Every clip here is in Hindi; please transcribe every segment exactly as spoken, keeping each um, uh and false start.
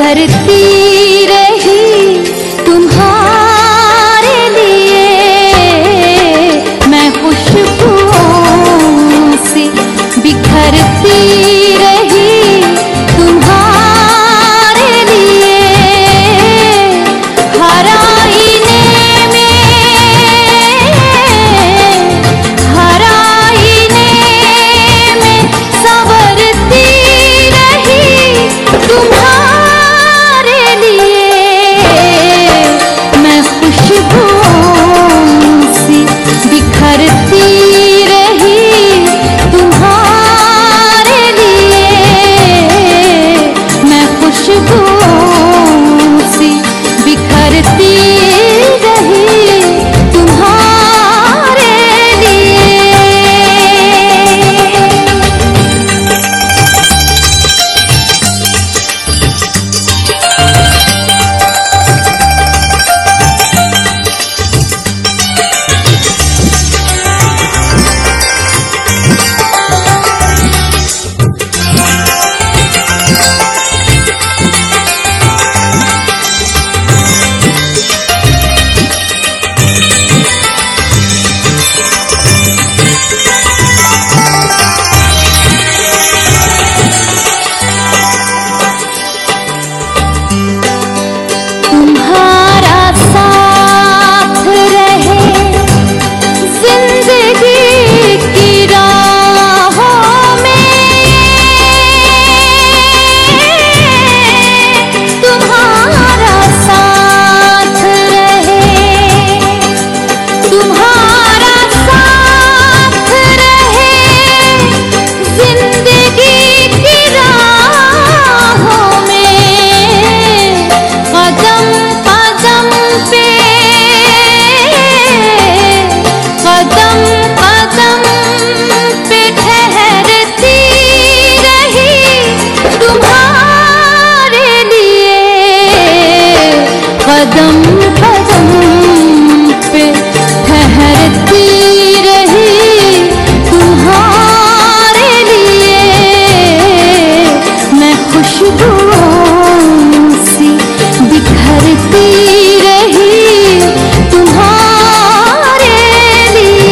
बिखरती रही तुम्हारे लिए, मैं खुशबुओं से बिखरती रही तुम्हारे लिए। हर आईने में, हर आईने में संवरती रही तुम्हारे लिए, मैं खुशबुओं से बिखरती रही तुम्हारे लिए, मैं खुशबुओं से बिखरती रही तुम्हारे लिए। तुम्हारा साथ रहे जिंदगी की राहों में, तुम्हारा साथ रहे, तुम्हारा साथ रहे जिंदगी की राहों में। कदम कदम पे, कदम कदम पे ठहरती रही तुम्हारे लिए, कदम कदम पे ठहरती रही तुम्हारे लिए, मैं खुशबुओं से बिखरती रही तुम्हारे लिए।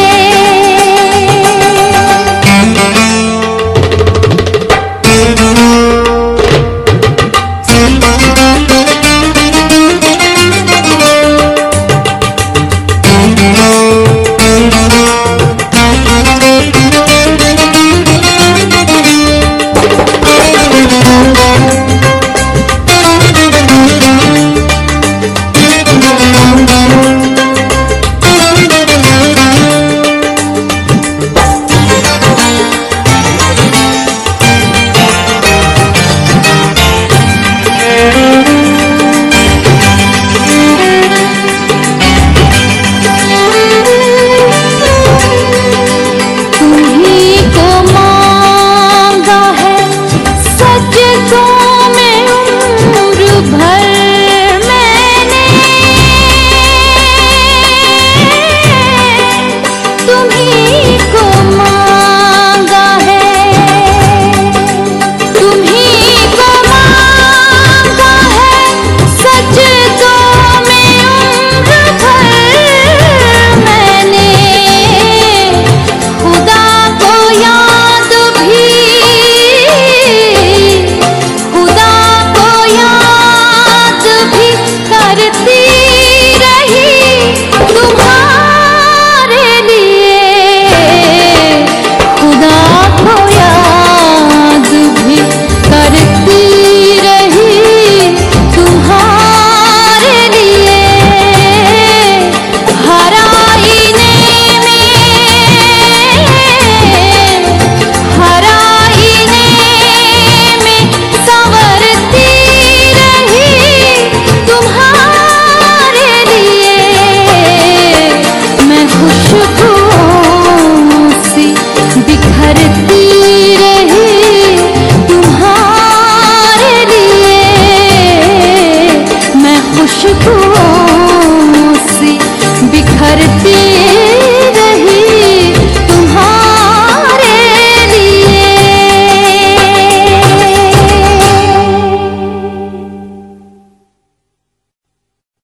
तुम्हीं को मांगा है सजदों में उम्र भर मैंने, तुम्हीं को मांगा है, तुम्हीं को मांगा है सजदों में उम्र भर मैंने। खुदा को याद भी, खुदा को याद भी करती रही तुम्हारे लिए, खुदा को याद भी करती रही तुम्हारे लिए। हर आईने में, हर आईने में संवरती रही तुम्हारे लिए, मैं खुशबुओं से बिखरती रही तुम्हारे लिए, मैं खुशबुओं से बिखरती